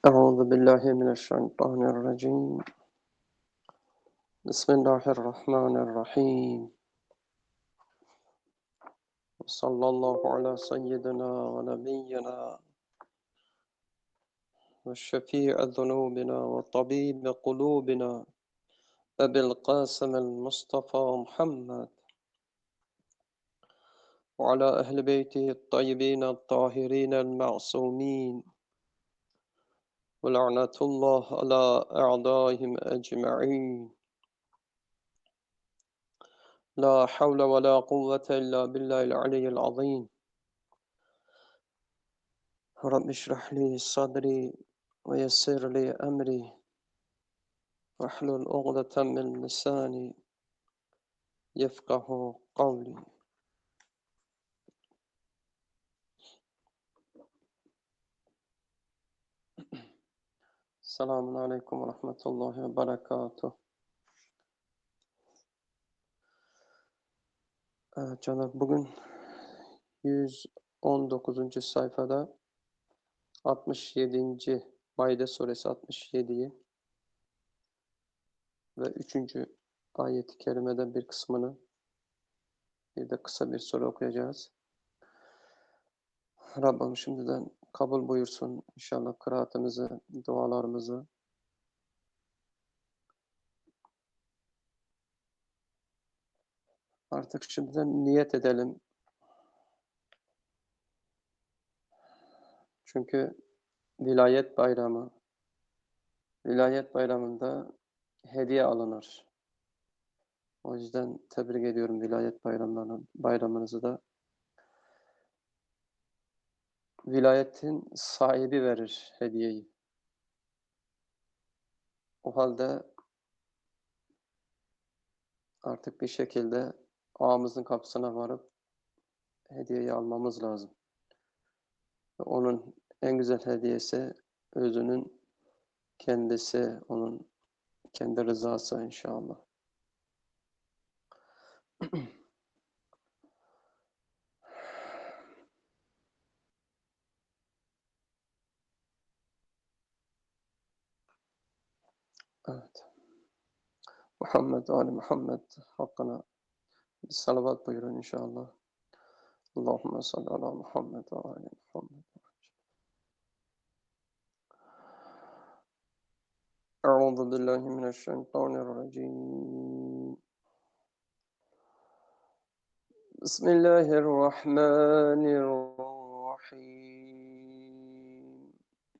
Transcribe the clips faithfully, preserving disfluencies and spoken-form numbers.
أعوذ بالله من الشيطان الرجيم. بسم الله الرحمن الرحيم. وصلى الله على سيدنا ونبينا وشفيع ذنوبنا وطبيب قلوبنا أبي القاسم المصطفى محمد وعلى أهل بيته الطيبين الطاهرين المعصومين، ولعنة الله على أعدائهم أجمعين. لا حول ولا قوة إلا بالله العلي العظيم. رب اشرح لي صدري ويسر لي أمري واحلل عقدة من لساني يفقه قولي. السلام عليكم ورحمة الله وبركاته. Evet canlar, bugün yüz on dokuzuncu sayfada altmış yedinci Maide suresi altmış yediyi ve üçüncü ayet-i kerimeden bir kısmını, bir de kısa bir soru okuyacağız. Rabbim şimdiden kabul buyursun inşallah kıraatımızı, dualarımızı. Artık şimdiden niyet edelim. Çünkü vilayet bayramı, vilayet bayramında hediye alınır. O yüzden tebrik ediyorum vilayet bayramlarını, bayramınızı da. Vilayetin sahibi verir hediyeyi. O halde artık bir şekilde ağamızın kapısına varıp hediyeyi almamız lazım. Onun en güzel hediyesi özünün kendisi, onun kendi rızası inşallah. Evet. Muhammed, Ali Muhammed hakkına bir salavat buyurun inşallah. Allahümme salli ala Muhammed ve Ali Muhammed. Euzu billahi mineşşeytanirracim. Bismillahirrahmanirrahim.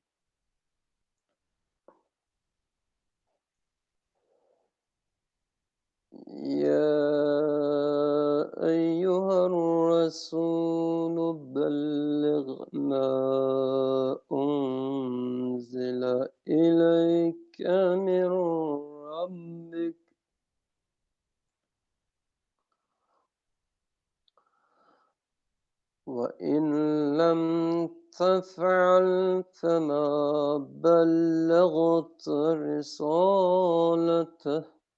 Ya eyyuhar Resulü belliğ ma unzile ileyke min Rabbik. وإن لم تفعل فما بلغت رسالته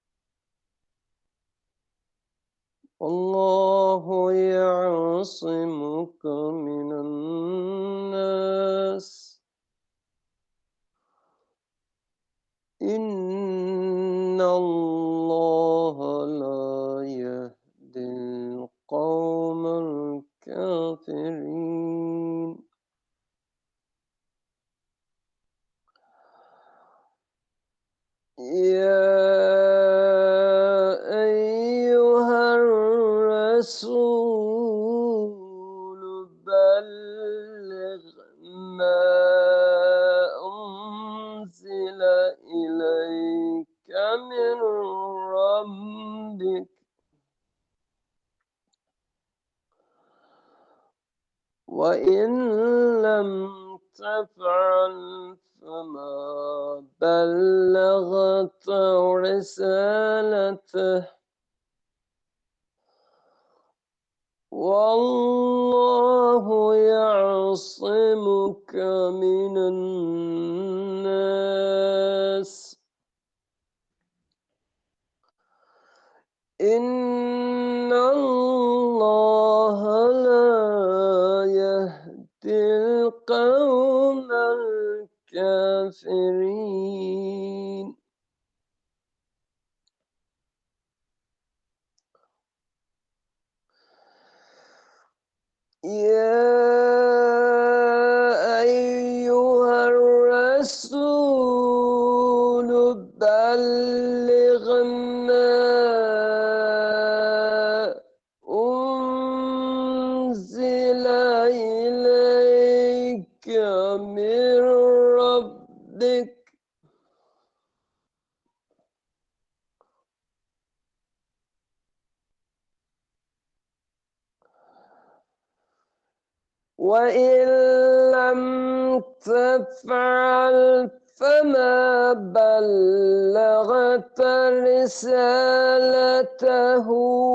والله يعصمك من الناس إن الله لا يهدي القوم الكافرين. يا أيها الرسول بلغ ما أنزل إليك من ربك وإن لم تفعل فما بلغت رسالته والله يعصمك من الناس إن الله لا يهدي القوم الكافرين. يا أيها الرسول بلغ ما أنزل إليك من ربك وإن لم تفعل فما بلغت رسالته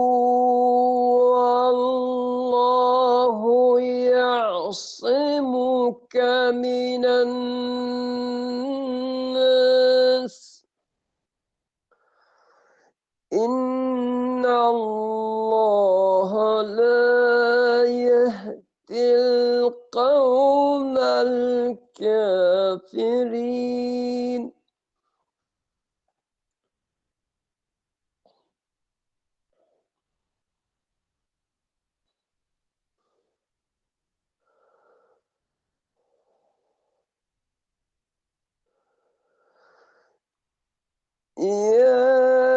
والله يعصمك من الناس إن الله لا يهدي القوم الكافرين يا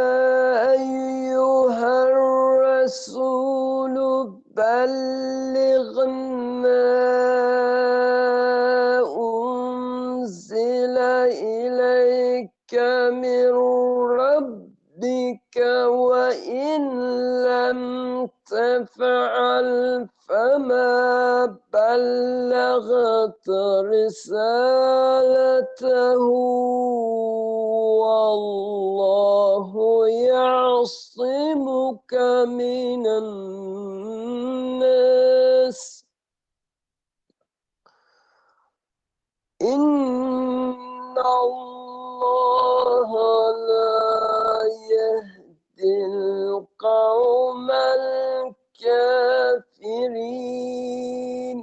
أيها الرسول بلغ ما أنزل إليك من ربك وإن لم تفعل فما بلغت رسالته والله يعصمك من الناس إن الله لا يهدي القوم الكافرين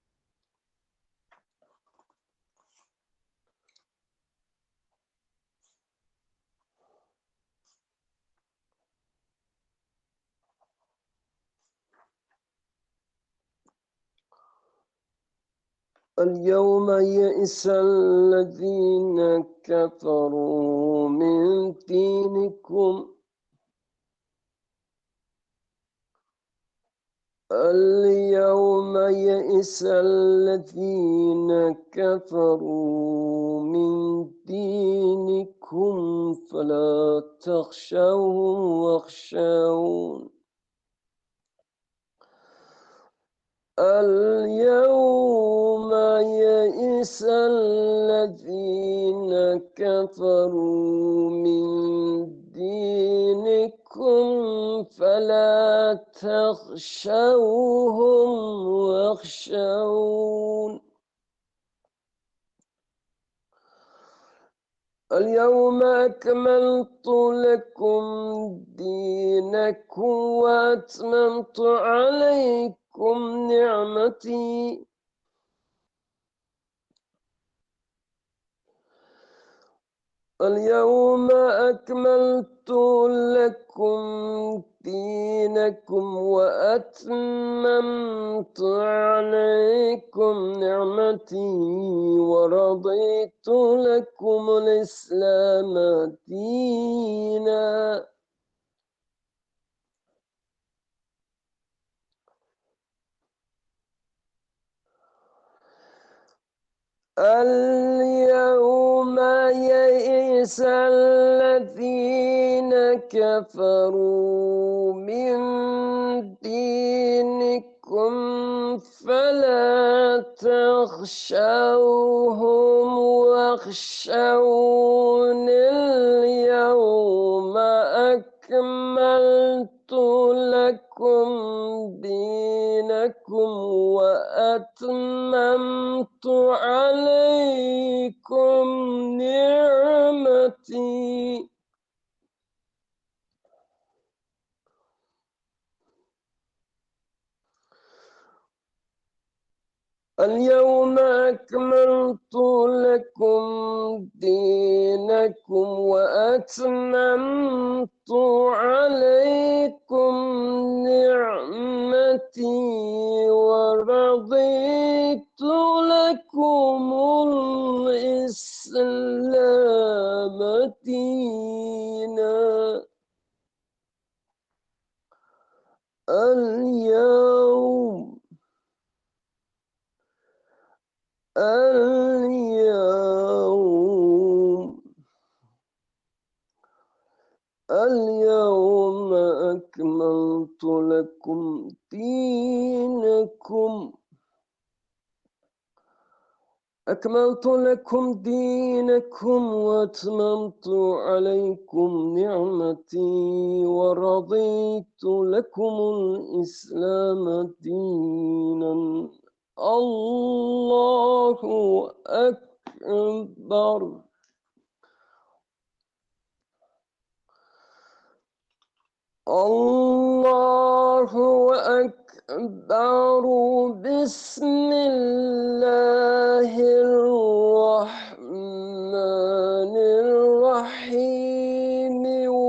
اليوم يئس الذين كفروا من دينكم اليوم يئس الذين كفروا من دينكم فلا تخشوهم واخشون اليوم يئس الذين كفروا من دينكم فلا تخشوهم واخشون اليوم أكملت لكم دينكم وأتممت عليكم نعمتي اليوم أكملت لكم دينكم وأتممت عليكم نعمتي ورضيت لكم الإسلام دينا اليوم يئس الذين كفروا من دينكم فلا تخشوهم واخشون اليوم أكملت لكم دينكم وأتممت عليكم نعمتي اليوم أكملت لكم دينكم وأتممت عليكم نعمتي ورضيت اليوم اليوم اليوم أكملت لكم دينكم أكملت لكم دينكم وأتممت عليكم نعمتي ورضيت لكم الإسلام دينا. الله أكبر. الله أكبر. بسم الله الرحمن الرحيم.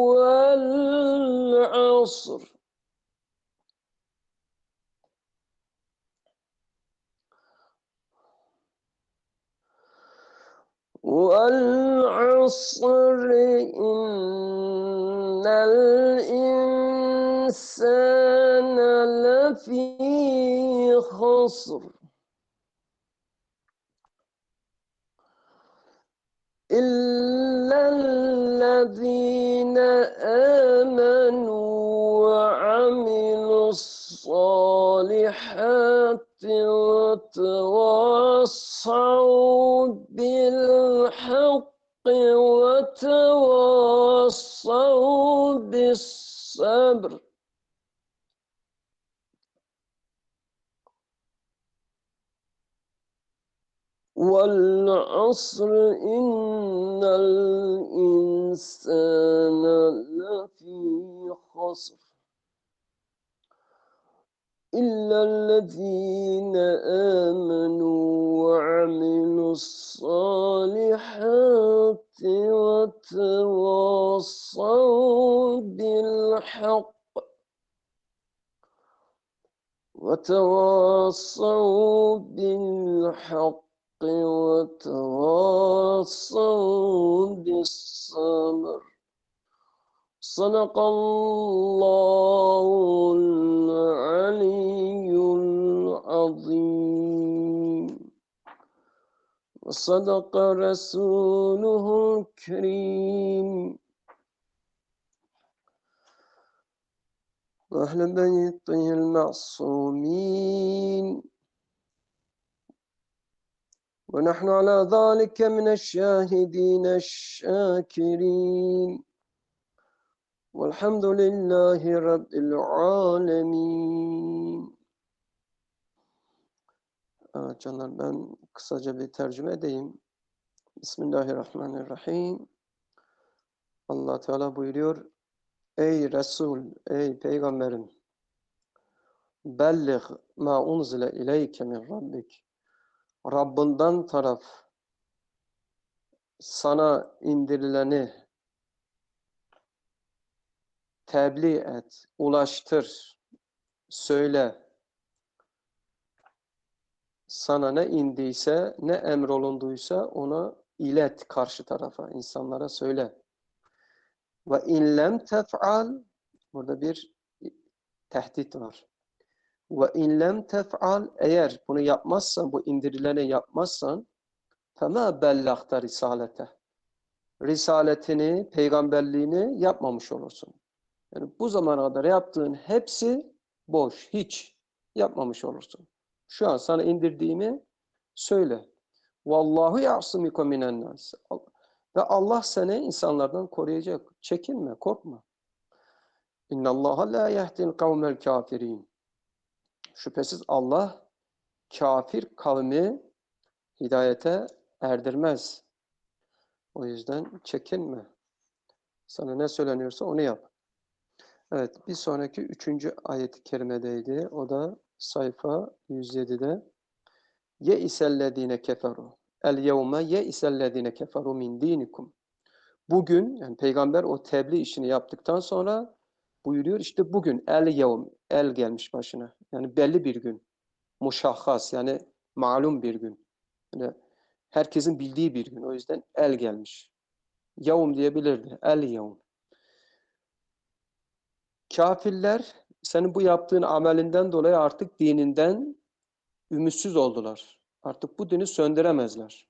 والعصر والعصر إن الإنسان لفي خسر إلا الذين آمنوا وعملوا الصالحات وتواصوا بالحق وتواصوا بالصبر. والعصر إن الإنسان لفي خسر إلا الذين آمنوا وعملوا الصالحات وتواصوا بالحق وتواصوا بالحق وتواصوا بالصبر. صدق الله العلي العظيم وصدق رسوله الكريم وأهل بيته المعصومين ونحن على ذلك من الشاهدين الشاكرين والحمد لله رب العالمين. Evet canlar, ben kısaca bir tercüme edeyim. Bismillahirrahmanirrahim. Allah Teala buyuruyor: Ey Resul, ey Peygamberim, belliğ ma unzile ileyke min rabbik. Rabbinden taraf sana indirileni tebliğ et, ulaştır, söyle. Sana ne indiyse, ne emrolunduysa ona ilet karşı tarafa, insanlara söyle. Ve in lem tef'al, burada bir tehdit var. Ve in lem tef'al, eğer bunu yapmazsan, bu indirileni yapmazsan, fema bellagta risalete. Risaletini, peygamberliğini yapmamış olursun. Yani bu zamana kadar yaptığın hepsi boş, hiç yapmamış olursun. Şu an sana indirdiğimi söyle. Vallahu ya'simuke minen nas. Ve Allah seni insanlardan koruyacak. Çekinme, korkma. İnnallaha la yehdil kavmel kafirin. Şüphesiz Allah kafir kavmi hidayete erdirmez. O yüzden çekinme. Sana ne söyleniyorsa onu yap. Evet, bir sonraki üçüncü ayet-i kerimedeydi. O da sayfa yüz yedide. Ye isellezine keferu. El yevme ye isellezine keferu min dinikum. Bugün, yani peygamber o tebliğ işini yaptıktan sonra buyuruyor, işte bugün el yevm, el gelmiş başına. Yani belli bir gün. Muşahhas, yani malum bir gün. Yani herkesin bildiği bir gün. O yüzden el gelmiş. Yevm diyebilirdi. El yevm. Kafirler senin bu yaptığın amelinden dolayı artık dininden ümitsiz oldular. Artık bu dini söndüremezler.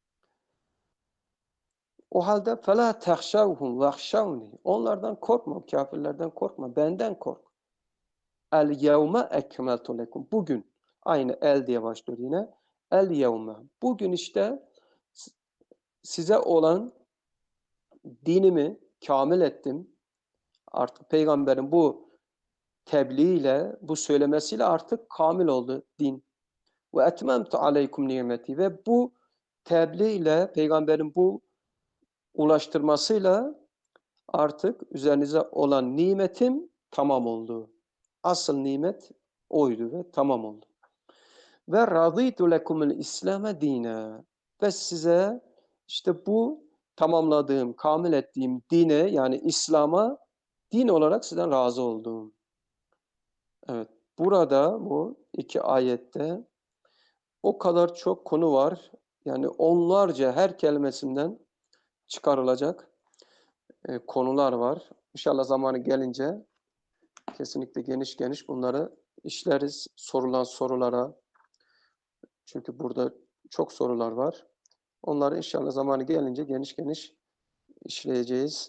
O halde فَلَا تَخْشَوْهُمْ وَخْشَوْنِ Onlardan korkma, kafirlerden korkma, benden kork. El yevme ekmeltu lekum. Bugün, aynı el diye başlıyor yine. El yevme. Bugün işte size olan dinimi kamil ettim. Artık peygamberin bu tebliğiyle, bu söylemesiyle artık kamil oldu din. Ve etmemtu aleykum nimeti. Ve bu tebliğ peygamberin bu ulaştırmasıyla artık üzerinize olan nimetim tamam oldu. Asıl nimet oydu ve tamam oldu. Ve raditu lekumul İslam'e dine. Ve size işte bu tamamladığım, kamil ettiğim dine yani İslam'a din olarak sizden razı oldum. Evet, burada bu iki ayette o kadar çok konu var. Yani onlarca her kelimesinden çıkarılacak e, konular var. İnşallah zamanı gelince kesinlikle geniş geniş bunları işleriz. Sorulan sorulara. Çünkü burada çok sorular var. Onları inşallah zamanı gelince geniş geniş işleyeceğiz.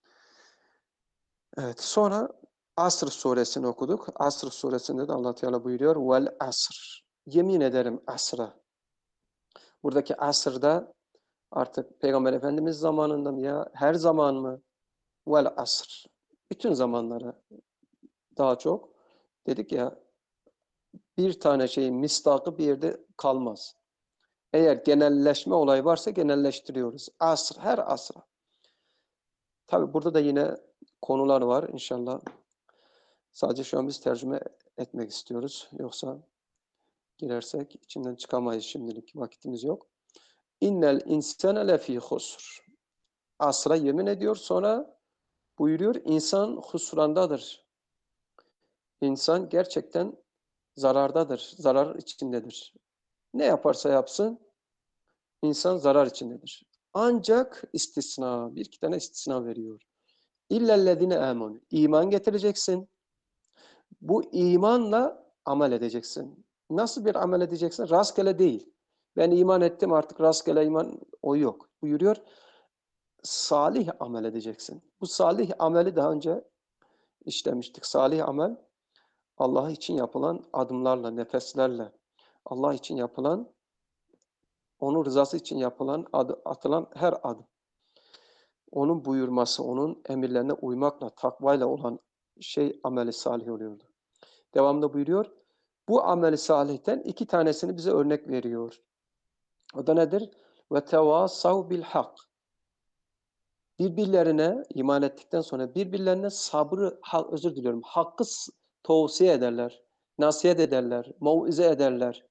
Evet, sonra Asr suresini okuduk. Asr suresinde de Allah Teala buyuruyor vel asr. Yemin ederim asra. Buradaki asırda artık Peygamber Efendimiz zamanında mı ya? Her zaman mı? Vel asr. Bütün zamanlara daha çok. Dedik ya bir tane şeyin mistakı bir yerde kalmaz. Eğer genelleşme olayı varsa genelleştiriyoruz. Asr, her asra. Tabi burada da yine konular var inşallah. Sadece şu an biz tercüme etmek istiyoruz. Yoksa girersek içinden çıkamayız şimdilik. Vakitimiz yok. İnnel insane lefî husr. Asra yemin ediyor sonra buyuruyor insan husrandadır. İnsan gerçekten zarardadır. Zarar içindedir. Ne yaparsa yapsın insan zarar içindedir. Ancak istisna, bir iki tane istisna veriyor. İllellezine amenu. İman getireceksin. Bu imanla amel edeceksin. Nasıl bir amel edeceksin? Rastgele değil. Ben iman ettim artık rastgele iman o yok. Buyuruyor. Salih amel edeceksin. Bu salih ameli daha önce işlemiştik. Salih amel Allah için yapılan adımlarla, nefeslerle, Allah için yapılan, onun rızası için yapılan, adı, atılan her adım. Onun buyurması, onun emirlerine uymakla, takvayla olan şey ameli salih oluyordu. Devamında buyuruyor. Bu ameli salihten iki tanesini bize örnek veriyor. O da nedir? Ve tevasav bil hak. Birbirlerine iman ettikten sonra birbirlerine sabrı, özür diliyorum, hakkı tavsiye ederler, nasihat ederler, mauize ederler.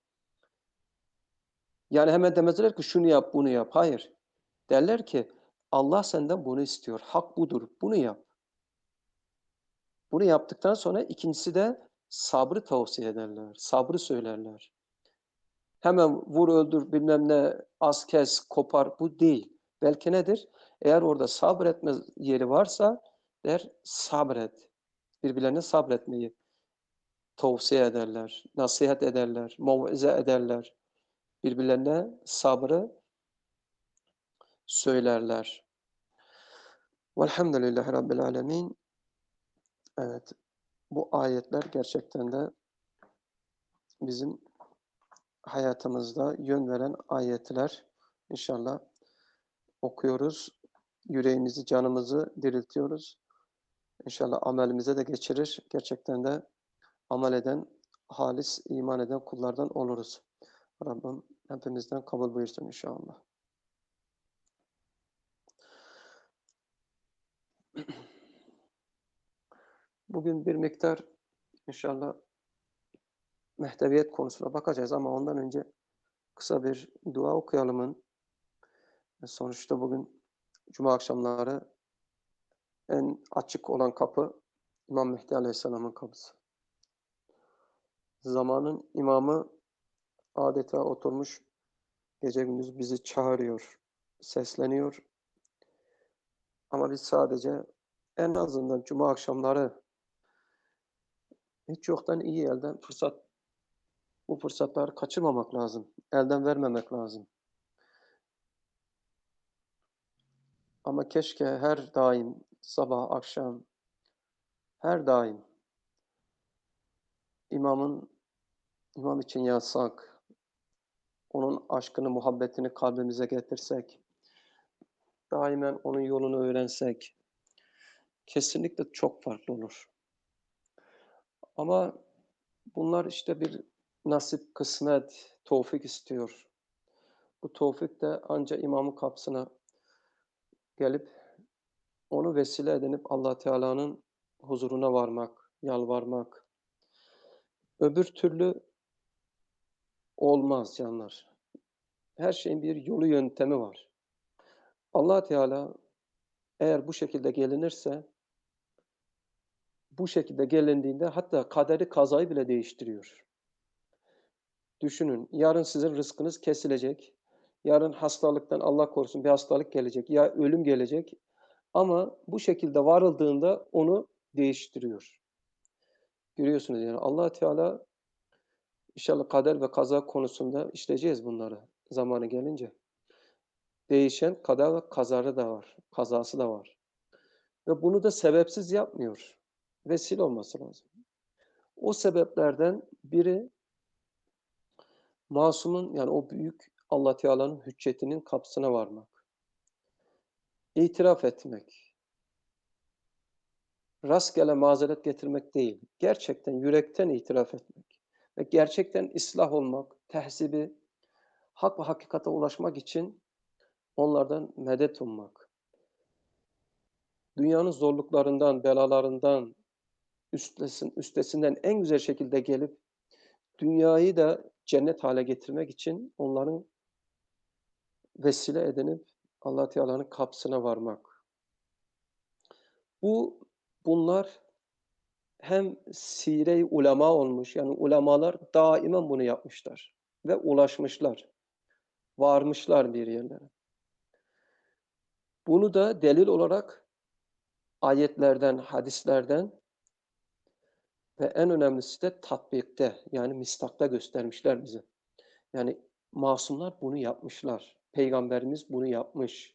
Yani hemen demezler ki şunu yap, bunu yap. Hayır. Derler ki Allah senden bunu istiyor. Hak budur. Bunu yap. Bunu yaptıktan sonra ikincisi de sabrı tavsiye ederler. Sabrı söylerler. Hemen vur öldür bilmem ne az kes kopar bu değil. Belki nedir? Eğer orada sabretme yeri varsa der sabret. Birbirlerine sabretmeyi tavsiye ederler. Nasihat ederler. Mauize ederler. Birbirlerine sabrı söylerler. Velhamdülillahi Rabbil Alemin. Evet, bu ayetler gerçekten de bizim hayatımızda yön veren ayetler. İnşallah okuyoruz. Yüreğimizi, canımızı diriltiyoruz. İnşallah amelimize de geçirir. Gerçekten de amel eden, halis iman eden kullardan oluruz. Rabbim hepimizden kabul buyursun inşallah. Bugün bir miktar inşallah mehteviyet konusuna bakacağız ama ondan önce kısa bir dua okuyalımın. Sonuçta bugün Cuma akşamları en açık olan kapı İmam Mehdi Aleyhisselam'ın kapısı. Zamanın imamı adeta oturmuş gece gündüz bizi çağırıyor, sesleniyor. Ama biz sadece en azından Cuma akşamları Hiç yoktan iyi elden fırsat bu fırsatları kaçırmamak lazım. Elden vermemek lazım. Ama keşke her daim sabah, akşam, her daim imamın imam için yazsak, onun aşkını, muhabbetini kalbimize getirsek, daimen onun yolunu öğrensek kesinlikle çok farklı olur. Ama bunlar işte bir nasip, kısmet, tevfik istiyor. Bu tevfik de ancak imamın kapısına gelip onu vesile edinip Allah Teala'nın huzuruna varmak, yalvarmak. Öbür türlü olmaz canlar. Her şeyin bir yolu yöntemi var. Allah Teala eğer bu şekilde gelinirse, bu şekilde gelindiğinde hatta kaderi kazayı bile değiştiriyor. Düşünün, yarın sizin rızkınız kesilecek. Yarın hastalıktan Allah korusun bir hastalık gelecek ya ölüm gelecek. Ama bu şekilde varıldığında onu değiştiriyor. Görüyorsunuz yani Allah Teala inşallah kader ve kaza konusunda işleyeceğiz bunları zamanı gelince. Değişen kader ve kazarı da var, kazası da var. Ve bunu da sebepsiz yapmıyor. Vesile olması lazım. O sebeplerden biri masumun yani o büyük Allah Teala'nın hüccetinin kapısına varmak. İtiraf etmek. Rastgele mazeret getirmek değil. Gerçekten yürekten itiraf etmek. Ve gerçekten ıslah olmak, tehzibi, hak ve hakikate ulaşmak için onlardan medet ummak. Dünyanın zorluklarından, belalarından, üstesin, üstesinden en güzel şekilde gelip dünyayı da cennet hale getirmek için onların vesile edinip Allah Teala'nın kapısına varmak. Bu bunlar hem sire-i ulema olmuş yani ulemalar daimen bunu yapmışlar ve ulaşmışlar. Varmışlar bir yerlere. Bunu da delil olarak ayetlerden, hadislerden ve en önemlisi de tatbikte yani mistakta göstermişler bize. Yani masumlar bunu yapmışlar. Peygamberimiz bunu yapmış.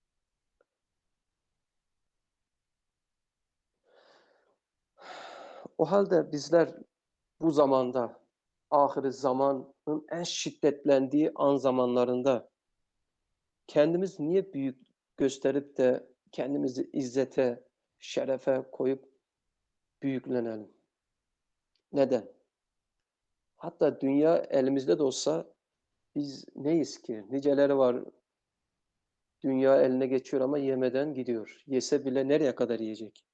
O halde bizler bu zamanda, ahir zamanın en şiddetlendiği an zamanlarında kendimiz niye büyük gösterip de kendimizi izzete, şerefe koyup büyüklenelim? Neden? Hatta dünya elimizde de olsa biz neyiz ki? Niceleri var dünya eline geçiyor ama yemeden gidiyor. Yese bile nereye kadar yiyecek?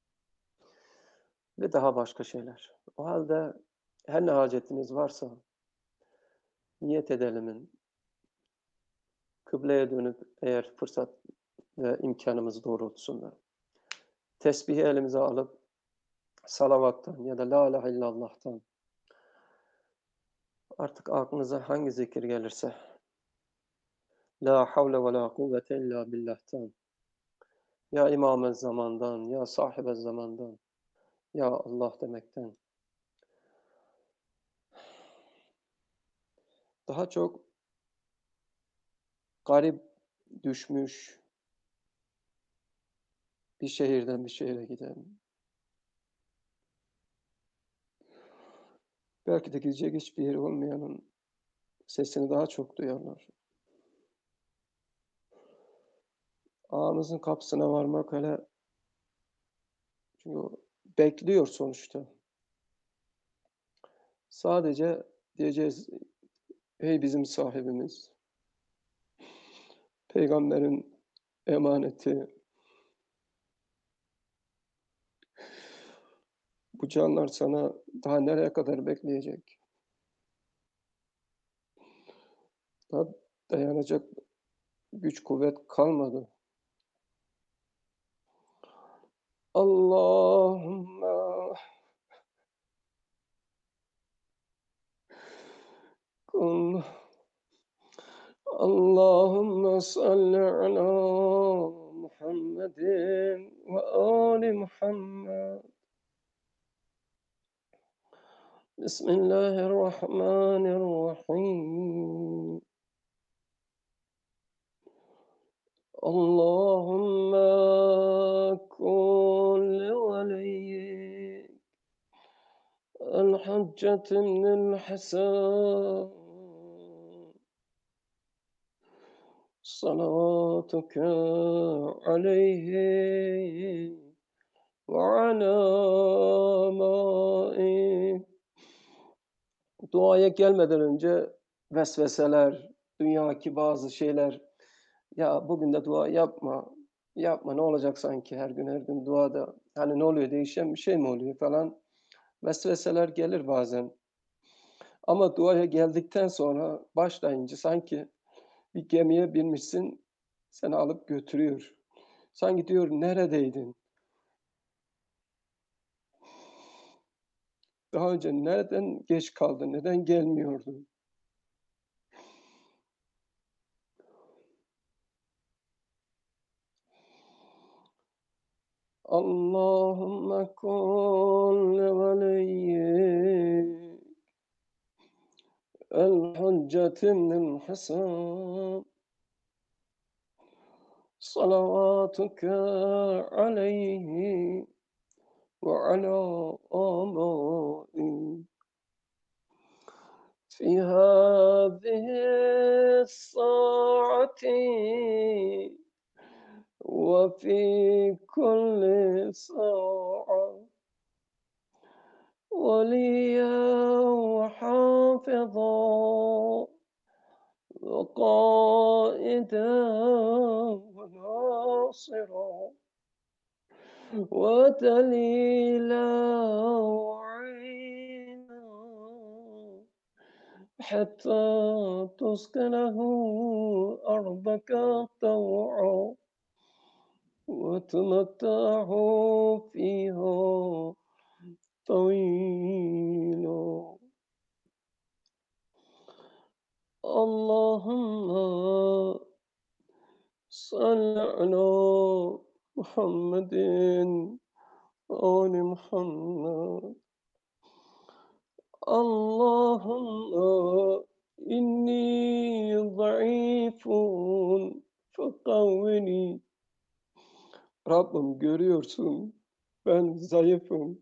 Ve daha başka şeyler. O halde her ne hacetiniz varsa niyet edelimin, kıbleye dönüp eğer fırsat ve imkanımız doğrultusunda tesbihi elimize alıp salavattan ya da la ilahe illallah'tan artık aklınıza hangi zikir gelirse la havle ve la kuvvete illa billah'tan ya imam zamandan ya sahibe zamandan ya Allah demekten daha çok garip düşmüş bir şehirden bir şehre giden belki de gidecek hiçbir yeri olmayanın sesini daha çok duyarlar. Ağamızın kapısına varmak hele çünkü o bekliyor sonuçta. Sadece diyeceğiz ey bizim sahibimiz, peygamberin emaneti, bu canlar sana daha nereye kadar bekleyecek? Daha dayanacak güç kuvvet kalmadı. Allahümme kul Allahümme salli ala Muhammedin ve ali Muhammed. بسم الله الرحمن الرحيم اللهم كن لوليك الحجة بن الحسن صلواتك عليه وعلى آبائه. Duaya gelmeden önce vesveseler, dünyaki bazı şeyler, ya bugün de dua yapma, yapma ne olacak sanki her gün her gün duada, hani ne oluyor, değişen bir şey mi oluyor falan, vesveseler gelir bazen. Ama duaya geldikten sonra başlayınca sanki bir gemiye binmişsin, seni alıp götürüyor. Sanki diyor neredeydin? Daha önce nereden geç kaldın? Neden gelmiyordun? Allahümme kul veliyyik el-hüccetimnil hasan salavatuke aleyhi ve ala amai fi hâzihi s-sâati ve fi kulli sâ'a وليا وحافظا وقائدا وناصرا ودليلا وعينا حتى تسكنه أرضك طوعا وتمتعه فيها طويلا. اللهم صل على محمد وآل محمد. اللهم إني ضعيف فقوّني. Rabbim görüyorsun, ben zayıfım.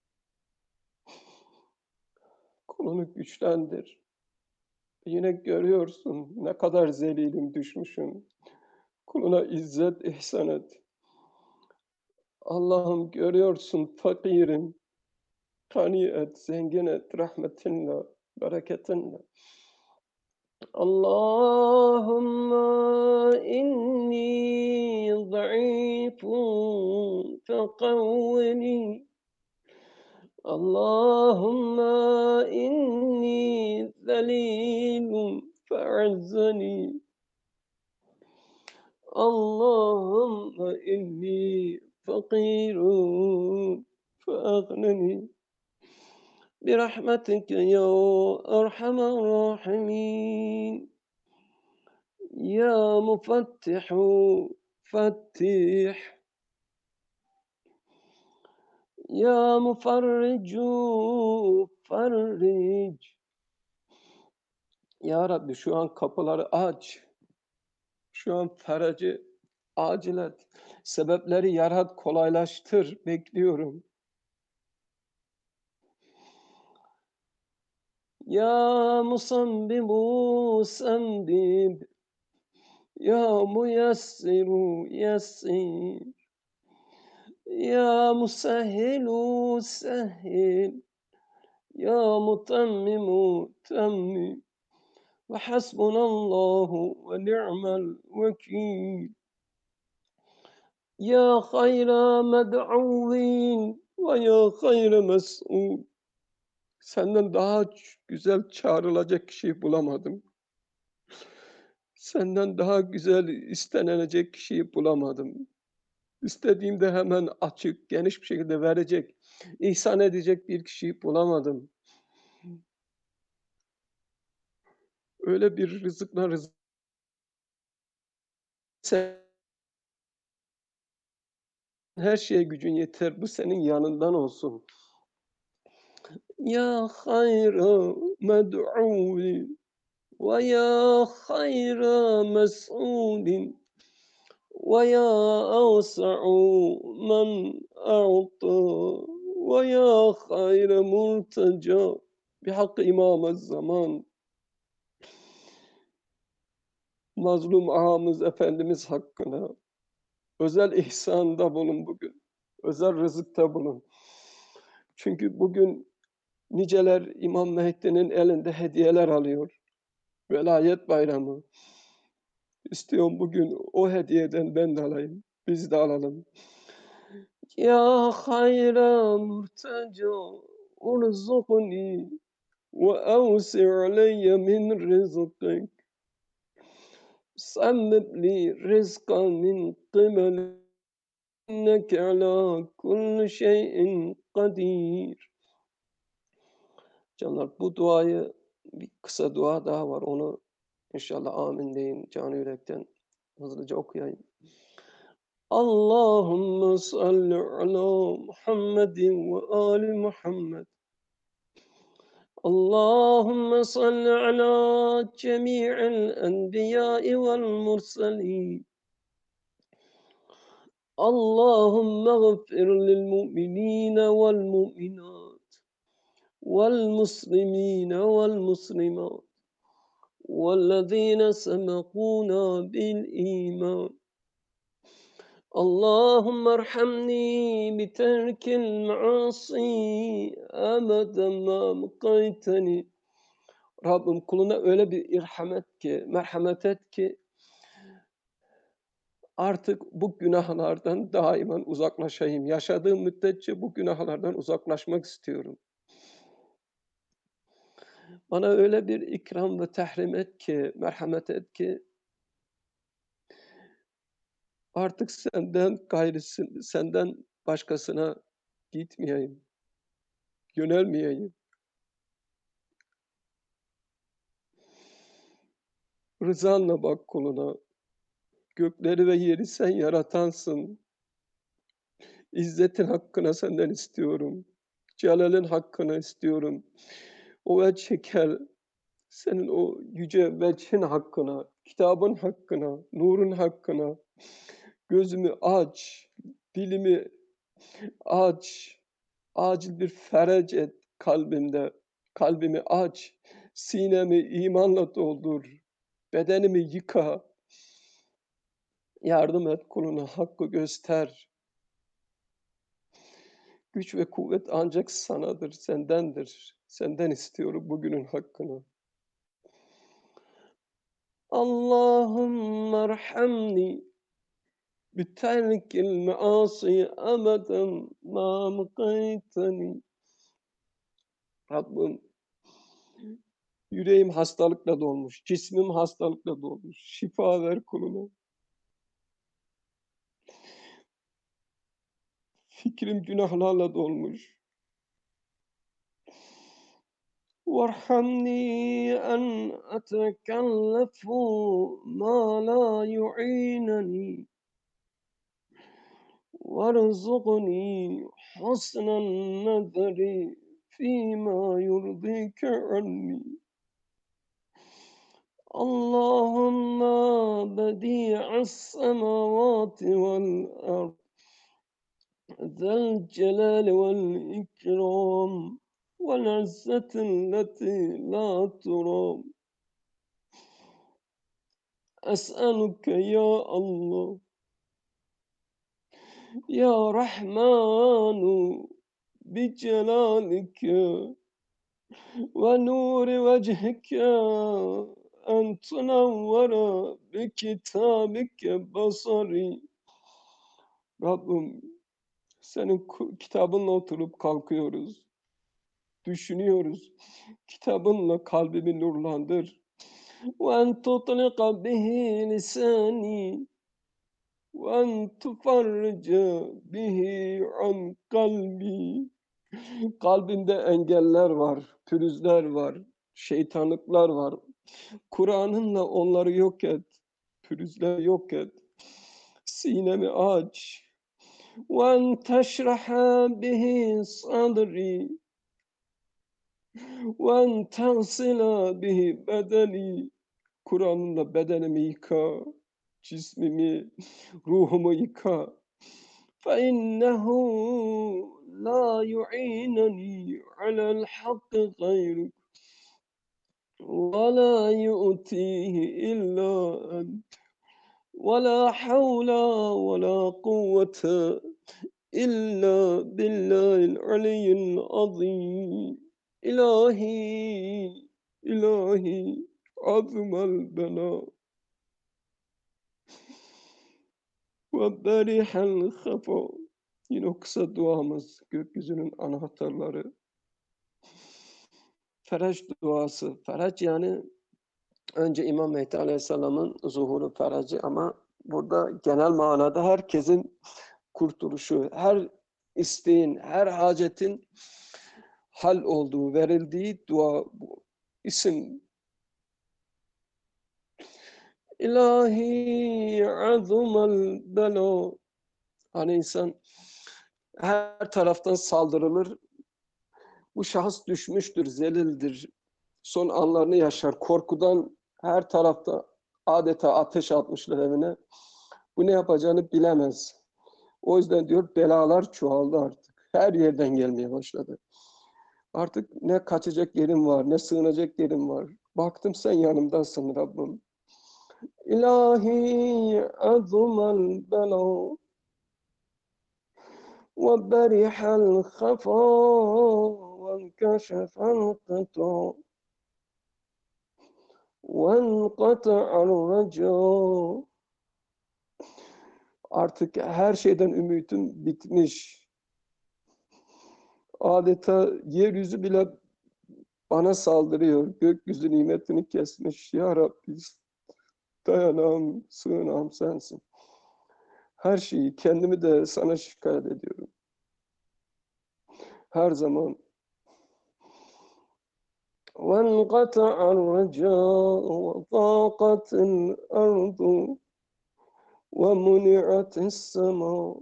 Kulunu güçlendir. Yine görüyorsun ne kadar zelilim, düşmüşüm. Kuluna izzet ihsan et. Allah'ım görüyorsun fakirim. Gani et, zengin et rahmetinle, bereketinle. Allahümme inni zayıfun fekavvini. Allahümme inni zelilun fe'azzani. Allahümme inni fakirun fe'aghnani. برحمتك يا أرحم الراحمين يا مفتح فتح يا مفرج فرج. Ya Rabbi şu an kapıları aç. Şu an feracı acil et. Sebepleri yarat, kolaylaştır. Bekliyorum. Ya musabbibu sembib. Ya muyassiru yassir. Ya musahhilu sahhil. Ya mutammimu tammim. Ve hasbunallahu ve ni'mel vekil. Ya hayra med'uvin ve ya hayra mes'ul. Senden daha güzel çağrılacak kişiyi bulamadım. Senden daha güzel istenecek kişiyi bulamadım. İstediğimde hemen açık, geniş bir şekilde verecek, ihsan edecek bir kişiyi bulamadım. Öyle bir rızıkla rızık sen her şeye gücün yeter. Bu senin yanından olsun. يا خير مدعو ويا خير مسؤول ويا أوسع من أعطى ويا خير مرتجى بحق İmam Zaman mazlum ağamız Efendimiz hakkına özel ihsanda bulun bugün. Özel rızıkta bulun. Çünkü bugün niceler İmam Mehdi'nin elinde hediyeler alıyor. Velayet bayramı. İstiyorum bugün o hediyeden ben de alayım. Biz de alalım. Ya hayra murteca urzukni ve evsi aleyye min rizqik. Semmib li rizqan min qibel inneke ala kulli şeyin kadir. Canlar bu duayı bir kısa dua daha var. Onu inşallah amin deyin canı yürekten hızlıca okuyayım. Allahümme salli ala Muhammedin ve ali Muhammed. Allahümme salli ala cemi'il enbiyai vel mursalin. Allahümme gfir lil mu'minine vel mu'minat vel muslimine vel muslimat vellezine sebekuna bil iman. اللهم ارحمني بترك المعاصي أبدا ما بقيتني. Rabbim kuluna öyle bir irhamet ki, merhamet et ki artık bu günahlardan daimen uzaklaşayım. Yaşadığım müddetçe bu günahlardan uzaklaşmak istiyorum. Bana öyle bir ikram ve tehrim et ki, merhamet et ki artık senden gayrısın, senden başkasına gitmeyeyim, yönelmeyeyim. Rızanla bak kuluna. Gökleri ve yeri sen yaratansın. İzzetin hakkına senden istiyorum. Celal'in hakkını istiyorum. O veçhekel, senin o yüce veçhin hakkına, kitabın hakkına, nurun hakkına, gözümü aç, dilimi aç, acil bir ferec et kalbimde, kalbimi aç, sinemi imanla doldur, bedenimi yıka, yardım et kuluna, hakkı göster. Güç ve kuvvet ancak sanadır, sendendir. Senden istiyorum bugünün hakkını. Allahümme erhamni biterkil measi ebeden ma mıkayteni. Rabbim, yüreğim hastalıkla dolmuş, cismim hastalıkla dolmuş. Şifa ver kuluna. Fikrim günahlarla dolmuş. وارحمني أن أتكلف ما لا يعينني وارزقني حسن النظر فيما يرضيك عني. اللهم بديع السماوات والأرض ذا الجلال والإكرام والعزة التي لا ترام. أسألك يا الله يا رحمن بجلالك ونور وجهك أن تنور بكتابك بصري. Rabbim, senin kitabınla oturup kalkıyoruz, düşünüyoruz. Kitabınla kalbimi nurlandır. وأن تطلق به لساني وأن تفرج به عن قلبي. Kalbimde engeller var, pürüzler var, şeytanlıklar var. Kur'an'ınla onları yok et, pürüzleri yok et. Sinemi aç. وأن تشرح به صدري وَاَنْ تَغْسِلَ بِهِ bedeni. Kur'an'la bedenimi yıka, cismimi, ruhumu yıka. فَاِنَّهُ لَا يُعِينَنِي عَلَى الْحَقِّ غَيْرُكَ وَلَا يُؤْتِيهِ إِلَّا أَنْتَ وَلَا حَوْلَ وَلَا قُوَّةَ إِلَّا بِاللّٰهِ الْعَلِيِّ الْعَظِيمِ. İlahi, ilahi, azmal bela ve berihel hafa. Yine o kısa duamız, gökyüzünün anahtarları. Feraç duası. Feraç yani önce İmam Mehdi Aleyhisselam'ın zuhuru feracı ama burada genel manada herkesin kurtuluşu, her isteğin, her hacetin hal olduğu, verildiği dua bu. İsim. İlahi azumal bela. Hani insan her taraftan saldırılır. Bu şahıs düşmüştür, zelildir. Son anlarını yaşar. Korkudan her tarafta adeta ateş atmışlar evine. Bu ne yapacağını bilemez. O yüzden diyor belalar çoğaldı artık. Her yerden gelmeye başladı. Artık ne kaçacak yerim var, ne sığınacak yerim var. Baktım sen yanımdasın Rabbim. İlahi azumal bela ve berihel hafa ve keşefel qita ve enqata'al reca. Artık her şeyden ümitim bitmiş. Adeta yeryüzü bile bana saldırıyor. Gökyüzü nimetini kesmiş. Ya Rabbi dayanağım, sığınağım sensin. Her şeyi, kendimi de sana şikayet ediyorum. Her zaman. وَانْقَطَعَ الرَّجَاءُ وَضَاقَتِ الْأَرْضُ وَمُنِعَتِ السَّمَاءُ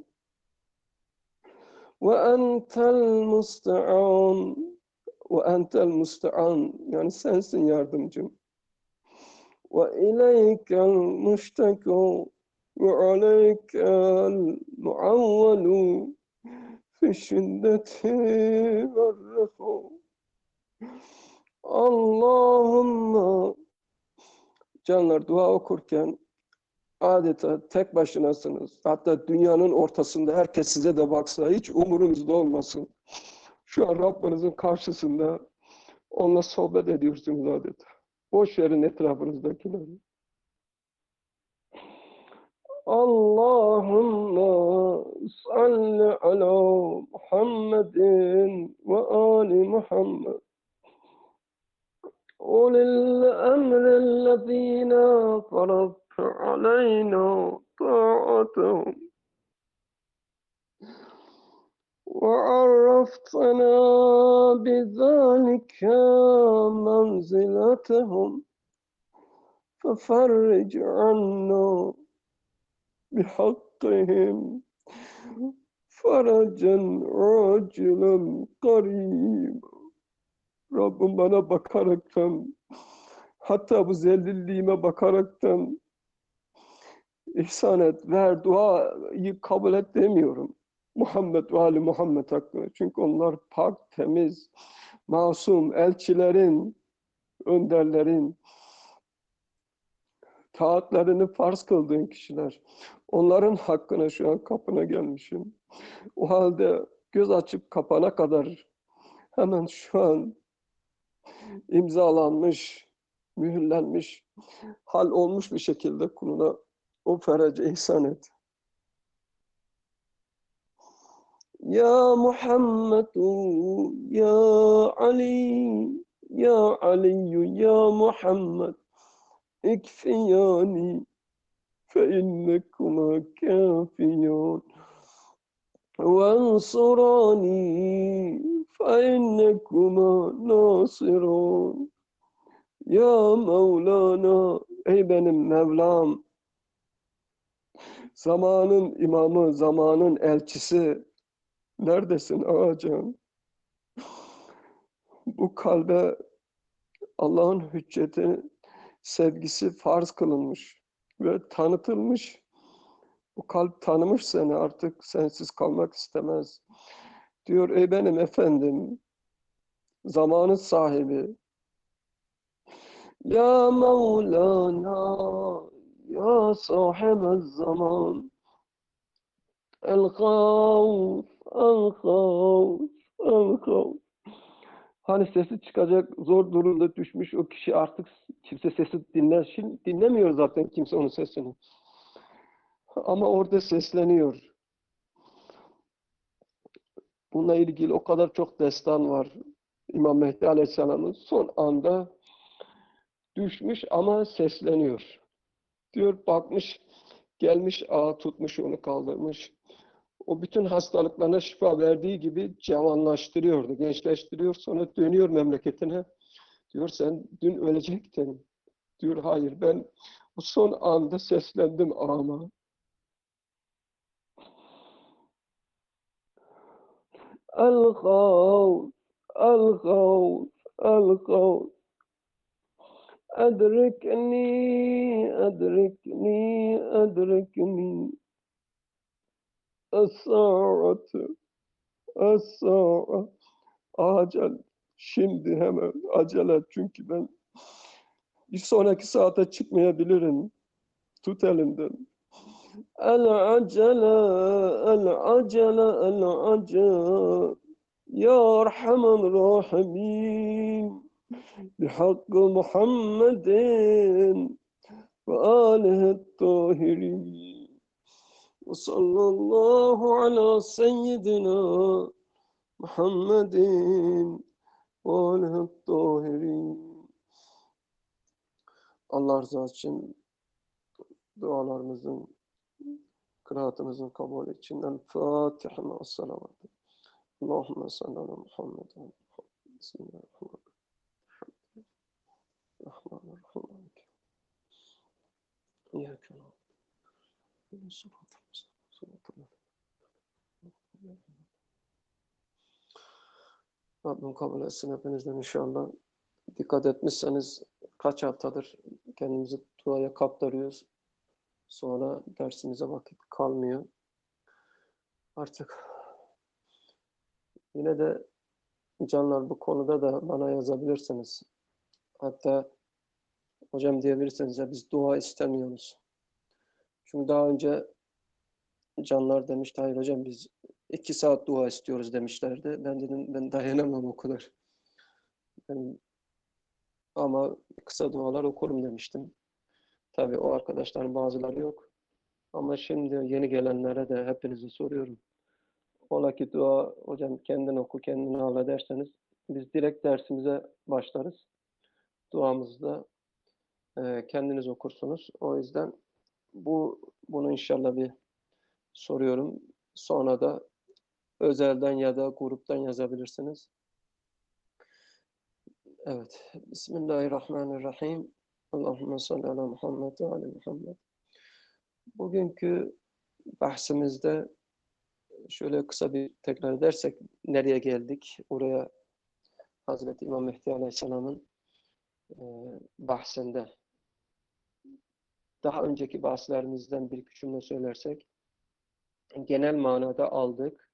وَاَنْتَ الْمُسْتَعَانُ وَاَنْتَ الْمُسْتَعَانُ yani sensin yardımcım. وَاِلَيْكَ الْمُشْتَكَى وَعَلَيْكَ الْمُعَوَّلُ فِي الشِّدَّةِ وَالرَّخَاءِ. Allahümme. Canlar dua okurken adeta tek başınasınız. Hatta dünyanın ortasında herkes size de baksa hiç umurunuzda olmasın. Şu an Rabbinizin karşısında onunla sohbet ediyorsunuz adeta. Boş verin etrafınızdakileri. Allahümme salli ala Muhammedin ve ali Muhammed. أولي الأمر الذين فرضت علينا طاعتهم وعرفتنا بذلك منزلتهم ففرج عنا بحقهم فرجا عاجلا قريبا. Rabbim bana bakaraktan, hatta bu zelilliğime bakaraktan ihsan et, ver, duayı kabul et demiyorum. Muhammed ve Ali Muhammed hakkında. Çünkü onlar pak, temiz, masum, elçilerin, önderlerin, taatlarını farz kıldığın kişiler. Onların hakkına şu an kapına gelmişim. O halde göz açıp kapana kadar hemen şu an imzalanmış, mühürlenmiş, hal olmuş bir şekilde kuluna o feracı ihsan et. Ya Muhammedu, Ya Ali, Ya Aliyyü, Ya Muhammed, ikfiyani, fe innekuma kafiyan, ve ensurani, fe innekuma nasiran. Ya Mevlana, ey benim Mevlam, zamanın imamı, zamanın elçisi, neredesin ağacım? Bu kalbe Allah'ın hücceti, sevgisi farz kılınmış ve tanıtılmış. Bu kalp tanımış seni, artık sensiz kalmak istemez. Diyor, ey benim efendim, zamanın sahibi. Ya Mevlana, ya sahibez zaman. El Gavs, El Gavs, El Gavs. Hani sesi çıkacak zor durumda düşmüş o kişi, artık kimse sesi dinler. Şimdi dinlemiyor zaten kimse onun sesini. Ama orada sesleniyor. Bununla ilgili o kadar çok destan var. İmam Mehdi Aleyhisselam'ın son anda düşmüş ama sesleniyor. Diyor, bakmış, gelmiş ağa tutmuş, onu kaldırmış. O bütün hastalıklarına şifa verdiği gibi cavanlaştırıyordu, gençleştiriyor. Sonra dönüyor memleketine. Diyor, sen dün ölecektin. Diyor, hayır, ben bu son anda seslendim ağama. El-Gavs, El-Gavs, El-Gavs. Edrikni, edrikni, edrikni. Es-sa'atu, es-sa'a. Acel, şimdi hemen acele et, çünkü ben bir sonraki saate çıkmayabilirim. Tut elimden. El-acele, el-acele, el-acele. Ya Erhamer Rahimin. Bihakkı Muhammedin ve alihi tahirin. Ve sallallahu ala seyyidina Muhammedin ve alihi tahirin. Allah rızası için dualarımızın, kıraatımızın kabul için El Fatiha ve salavat. Allahümme salli ala Muhammed. Bismillahirrahmanirrahim. Rahmanirrahim. İyyâke na'budu ve sıratı. Rabbim kabul etsin hepinizden inşallah. Dikkat etmişseniz kaç haftadır kendimizi duaya kaptırıyoruz. Sonra dersimize vakit kalmıyor. Artık yine de canlar, bu konuda da bana yazabilirsiniz. Hatta hocam diyebilirsiniz ya, biz dua istemiyoruz. Çünkü daha önce canlar demişti, hayır hocam biz iki saat dua istiyoruz demişlerdi. Ben dedim, ben dayanamam o kadar. Ben, ama kısa dualar okurum demiştim. Tabii o arkadaşların bazıları yok. Ama şimdi yeni gelenlere de hepinizi soruyorum. Ola ki dua hocam kendin oku, kendin ağla derseniz biz direkt dersimize başlarız. Duamızı da e, kendiniz okursunuz. O yüzden bu bunu inşallah bir soruyorum. Sonra da özelden ya da gruptan yazabilirsiniz. Evet. Bismillahirrahmanirrahim. Allahümme salli ala Muhammed ve ala Muhammed. Bugünkü bahsimizde şöyle kısa bir tekrar edersek nereye geldik? Oraya Hazreti İmam Mehdi Aleyhisselam'ın e, bahsinde. Daha önceki bahslerimizden bir iki cümle söylersek, genel manada aldık.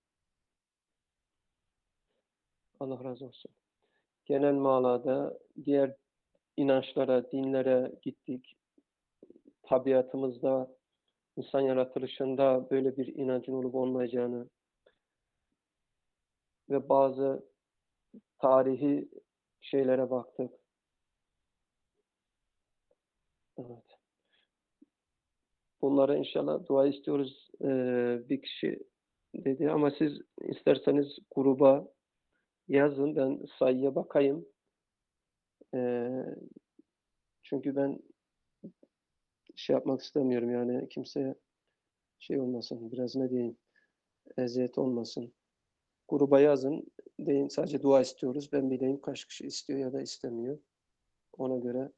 Allah razı olsun. Genel manada diğer inançlara, dinlere gittik. Tabiatımızda, insan yaratılışında böyle bir inancın olup olmayacağını ve bazı tarihi şeylere baktık. Evet. Bunlara inşallah dua istiyoruz. Ee, bir kişi dedi ama siz isterseniz gruba yazın, ben sayıya bakayım. Ee, çünkü ben şey yapmak istemiyorum, yani kimseye şey olmasın, biraz ne diyeyim, eziyet olmasın. Gruba yazın, deyin sadece dua istiyoruz. Ben bileyim kaç kişi istiyor ya da istemiyor. Ona göre.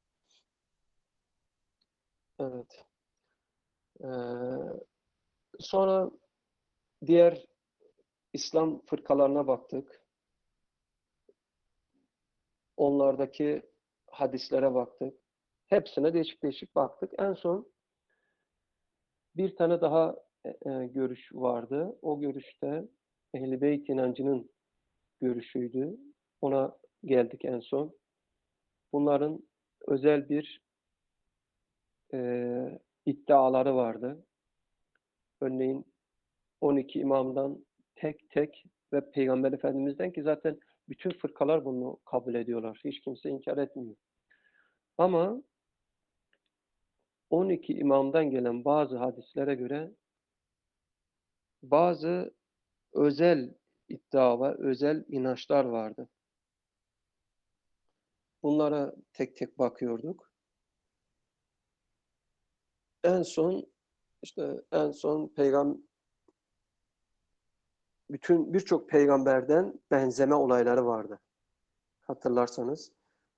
Evet. Ee, sonra diğer İslam fırkalarına baktık. onlardaki hadislere baktık. Hepsine değişik değişik baktık. En son bir tane daha e, e, görüş vardı. O görüşte Ehl-i Beyt inancının görüşüydü. Ona geldik en son. Bunların özel bir e, iddiaları vardı. Örneğin on iki imamdan tek tek ve Peygamber Efendimiz'den, ki zaten bütün fırkalar bunu kabul ediyorlar. Hiç kimse inkar etmiyor. Ama on iki imamdan gelen bazı hadislere göre bazı özel iddia ve özel inançlar vardı. Bunlara tek tek bakıyorduk. En son işte en son peygamber bütün birçok peygamberden benzeme olayları vardı. Hatırlarsanız.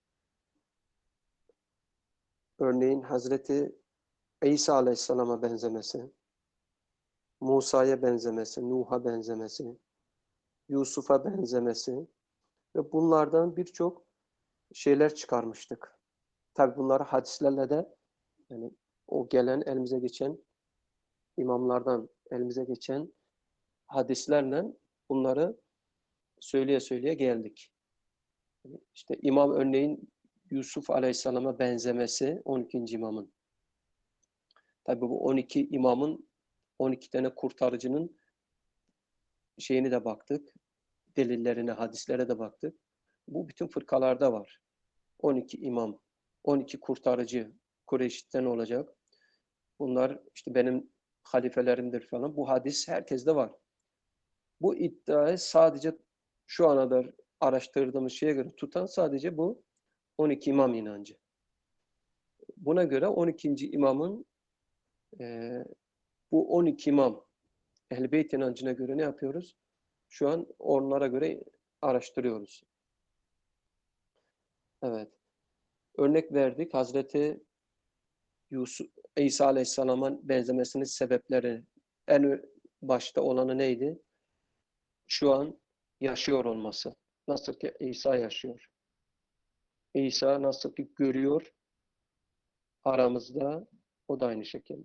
Örneğin Hazreti İsa Aleyhisselam'a benzemesi, Musa'ya benzemesi, Nuh'a benzemesi, Yusuf'a benzemesi ve bunlardan birçok şeyler çıkarmıştık. Tabi bunları hadislerle de, yani o gelen elimize geçen imamlardan elimize geçen hadislerle bunları söyleye söyleye geldik. İşte imam örneğin Yusuf Aleyhisselam'a benzemesi on ikinci imamın. Tabi bu on iki imamın, on iki tane kurtarıcının şeyini de baktık. Delillerine, hadislere de baktık. Bu bütün fırkalarda var. on iki imam, on iki kurtarıcı Kureyş'ten olacak. Bunlar işte benim halifelerimdir falan. Bu hadis herkeste var. Bu iddiayı sadece şu ana kadar araştırdığımız şeye göre tutan sadece bu on iki imam inancı. Buna göre on ikinci imamın e, bu on iki imam Ehl-i Beyt inancına göre ne yapıyoruz? Şu an onlara göre araştırıyoruz. Evet. Örnek verdik. Hazreti Yusuf, İsa Aleyhisselam'a benzemesinin sebepleri, en başta olanı neydi? Şu an yaşıyor olması. Nasıl ki İsa yaşıyor. İsa nasıl ki görüyor aramızda, o da aynı şekilde.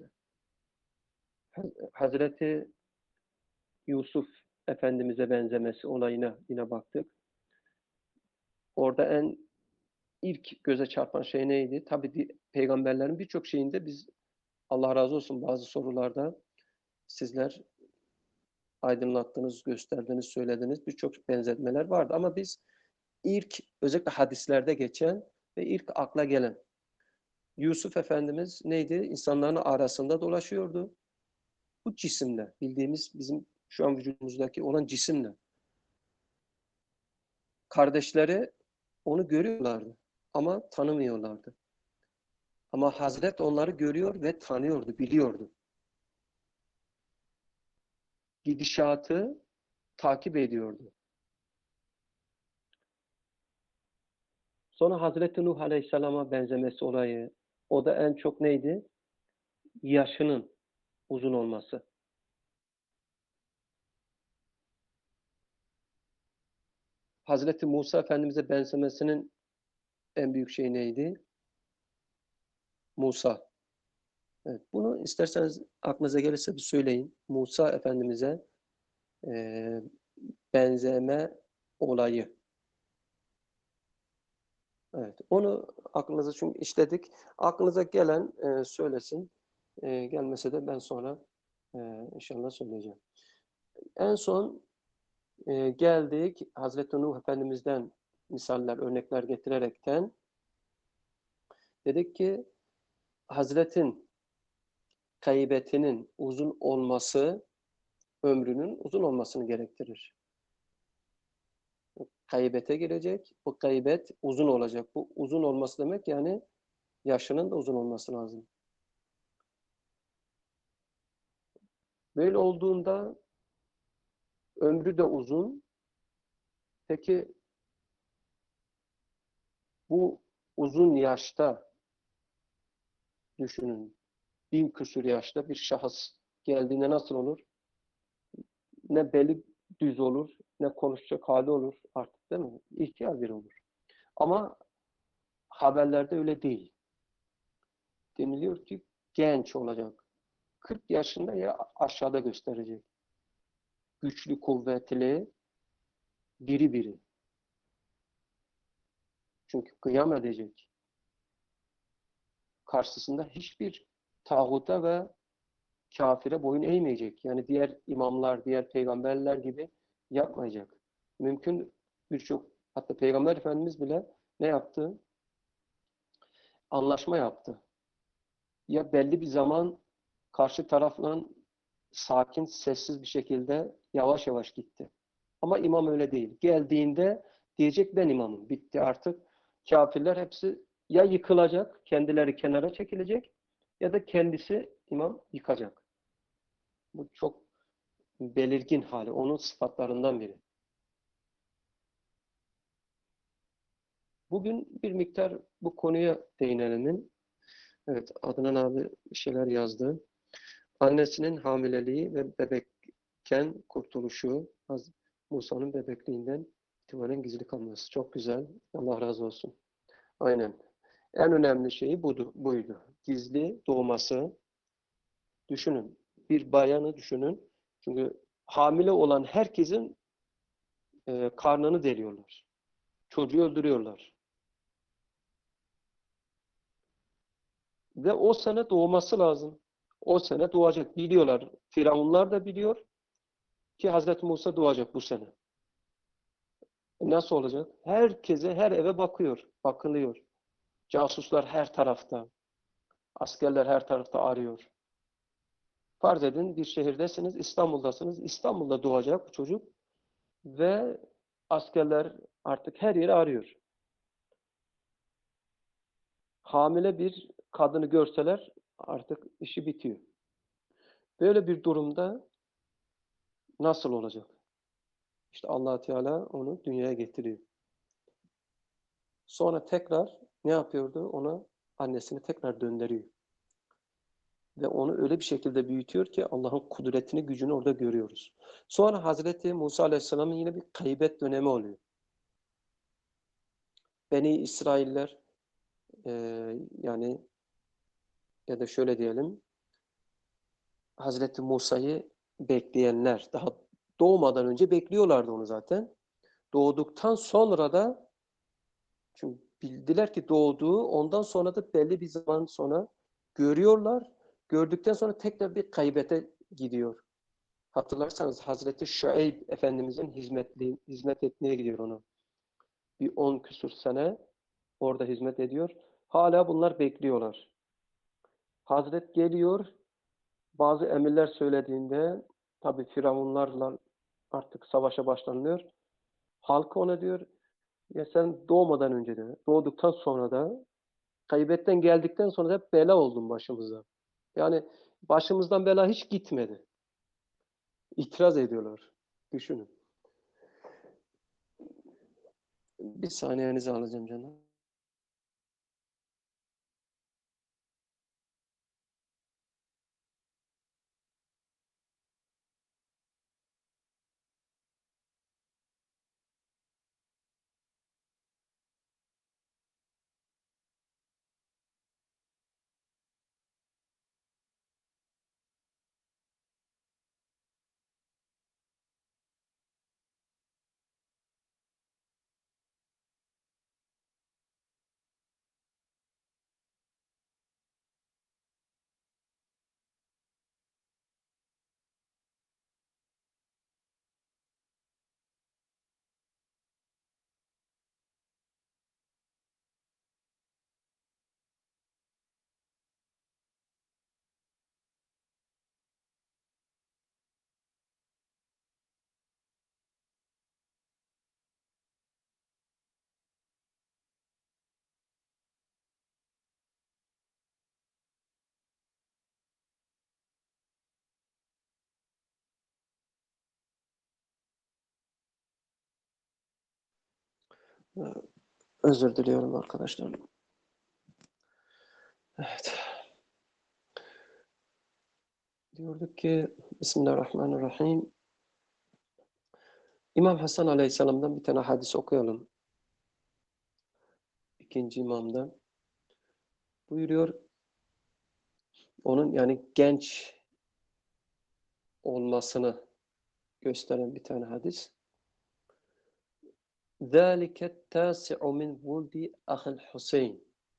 Hazreti Yusuf Efendimiz'e benzemesi olayına yine baktık. Orada en ilk göze çarpan şey neydi? Tabii peygamberlerin birçok şeyinde biz, Allah razı olsun, bazı sorularda sizler aydınlattınız, gösterdiniz, söylediniz. Birçok benzetmeler vardı ama biz ilk, özellikle hadislerde geçen ve ilk akla gelen Yusuf Efendimiz neydi? İnsanların arasında dolaşıyordu. Bu cisimle, bildiğimiz bizim şu an vücudumuzdaki olan cisimle. Kardeşleri onu görüyorlardı ama tanımıyorlardı. Ama Hazret onları görüyor ve tanıyordu, biliyordu. Gidişatı takip ediyordu. Sonra Hazreti Nuh Aleyhisselam'a benzemesi olayı, o da en çok neydi? Yaşının uzun olması. Hazreti Musa Efendimiz'e benzemesinin en büyük şey neydi? Musa. Evet, bunu isterseniz aklınıza gelirse bir söyleyin. Musa Efendimiz'e e, benzeme olayı. Evet, onu aklınıza çünkü işledik. Aklınıza gelen e, söylesin. E, gelmese de ben sonra e, inşallah söyleyeceğim. En son e, geldik Hazreti Nuh Efendimiz'den misaller, örnekler getirerekten dedik ki Hazretin gaybetinin uzun olması ömrünün uzun olmasını gerektirir. Gaybete girecek, bu gaybet uzun olacak. Bu uzun olması demek yani yaşının da uzun olması lazım. Böyle olduğunda ömrü de uzun. Peki bu uzun yaşta düşünün, bin küsur yaşta bir şahıs geldiğinde nasıl olur? Ne beli düz olur, ne konuşacak hali olur artık, değil mi? İhtiyar biri olur. Ama haberlerde öyle değil. Deniliyor ki genç olacak. kırk yaşında ya aşağıda gösterecek. Güçlü, kuvvetli, diri biri. Çünkü kıyam edecek. Karşısında hiçbir tağuta ve kafire boyun eğmeyecek. Yani diğer imamlar, diğer peygamberler gibi yapmayacak. Mümkün birçok, hatta Peygamber Efendimiz bile ne yaptı? Anlaşma yaptı. Ya belli bir zaman karşı tarafla sakin, sessiz bir şekilde yavaş yavaş gitti. Ama imam öyle değil. Geldiğinde diyecek ben imamım. Bitti artık. Kafirler hepsi ya yıkılacak, kendileri kenara çekilecek ya da kendisi imam yıkacak. Bu çok belirgin hali. Onun sıfatlarından biri. Bugün bir miktar bu konuya değinelim. Evet, Adnan abi bir şeyler yazdı. Annesinin hamileliği ve bebekken kurtuluşu, Musa'nın bebekliğinden itibaren gizli kalması. Çok güzel. Allah razı olsun. Aynen. En önemli şeyi budu, buydu. Gizli doğması. Düşünün. Bir bayanı düşünün. Çünkü hamile olan herkesin e, karnını deliyorlar. Çocuğu öldürüyorlar. Ve o sene doğması lazım. O sene doğacak. Biliyorlar. Firavunlar da biliyor ki Hazreti Musa doğacak bu sene. E nasıl olacak? Herkese, her eve bakıyor. Bakılıyor. Casuslar her tarafta. Askerler her tarafta arıyor. Farz edin bir şehirdesiniz, İstanbul'dasınız. İstanbul'da doğacak bu çocuk ve askerler artık her yeri arıyor. Hamile bir kadını görseler artık işi bitiyor. Böyle bir durumda nasıl olacak? İşte Allah Teala onu dünyaya getiriyor. Sonra tekrar ne yapıyordu? Ona annesini tekrar döndürüyor. Ve onu öyle bir şekilde büyütüyor ki Allah'ın kudretini, gücünü orada görüyoruz. Sonra Hazreti Musa Aleyhisselam'ın yine bir kaybet dönemi oluyor. Beni İsrailler e, yani ya da şöyle diyelim Hazreti Musa'yı bekleyenler daha doğmadan önce bekliyorlardı onu zaten. Doğduktan sonra da çünkü bildiler ki doğduğu ondan sonra da belli bir zaman sonra görüyorlar. Gördükten sonra tekrar bir kaybete gidiyor. Hatırlarsanız Hazreti Şuayb Efendimizin hizmetli, hizmet etmeye gidiyor onu. Bir on küsur sene orada hizmet ediyor. Hala bunlar bekliyorlar. Hazret geliyor, bazı emirler söylediğinde tabii firavunlarla artık savaşa başlanıyor. Halkı ona diyor ya sen doğmadan önce de doğduktan sonra da kaybetten geldikten sonra da hep bela oldun başımıza. Yani başımızdan bela hiç gitmedi. İtiraz ediyorlar. Düşünün. Bir saniyenizi alacağım canım. Özür diliyorum arkadaşlar. Evet. Diyorduk ki Bismillahirrahmanirrahim. İmam Hasan Aleyhisselam'dan bir tane hadis okuyalım. ikinci imamda buyuruyor. Onun yani genç olmasını gösteren bir tane hadis. ذَٰلِكَ التَّاسِعُ مِنْ وُلْدِ أَخِ الْحُسَيْنِ.